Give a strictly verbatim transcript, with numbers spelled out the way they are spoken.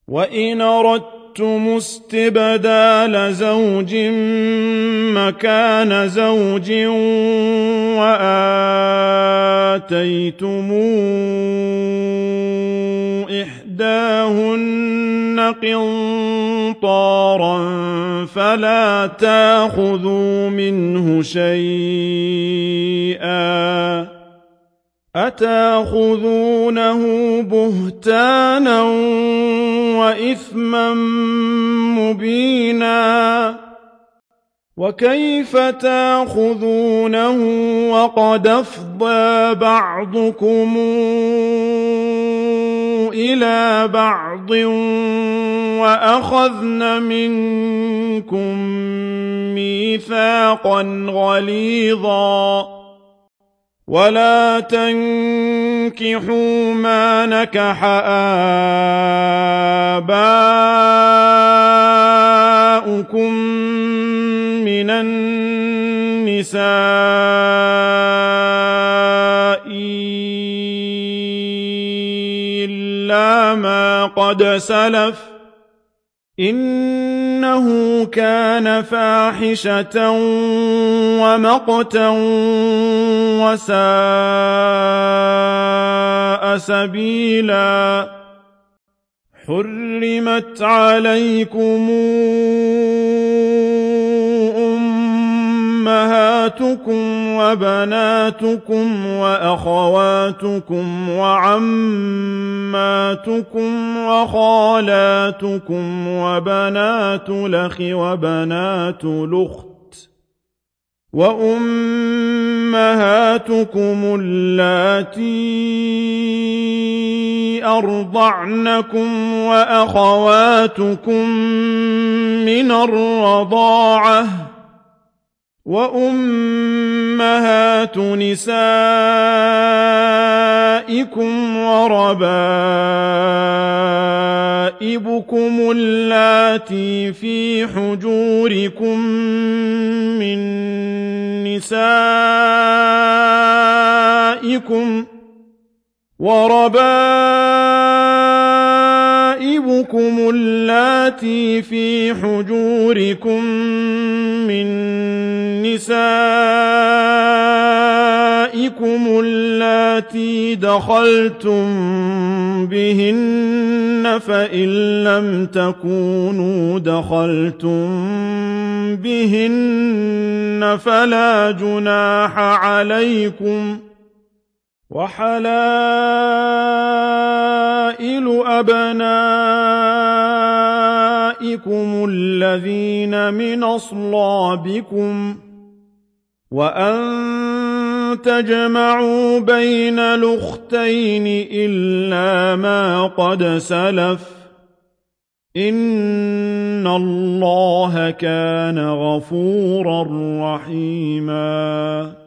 وإن أردتم استبدال زوج مكان زوج وآتيتم إحداهن قنطارا فلا تأخذوا منه شيئا أتأخذونه بهتانا وإثما مبينا وكيف تأخذونه وقد أفضى بعضكم إلى بعض وأخذن منكم ميثاقا غليظا ولا تنكحوا ما نكح آباؤكم من النساء إلا ما قد سلف إنه كان فاحشة ومقتا وساء سبيلا حرمت عليكم أمهاتكم وبناتكم وأخواتكم وعماتكم وخالاتكم وبنات الأخ وبنات الأخت وأمهاتكم اللاتي أرضعنكم وأخواتكم من الرضاعة وأمهات نسائكم وربائبكم اللاتي في حجوركم من نسائكم وربائبكم اللاتي في حجوركم من نسائكم اللاتي دخلتم بهن فإن لم تكونوا دخلتم بهن فلا جناح عليكم وحلائل أبنائكم الذين من أصلابكم وأن تجمعوا بين الأختين إلا ما قد سلف إن الله كان غفورا رحيما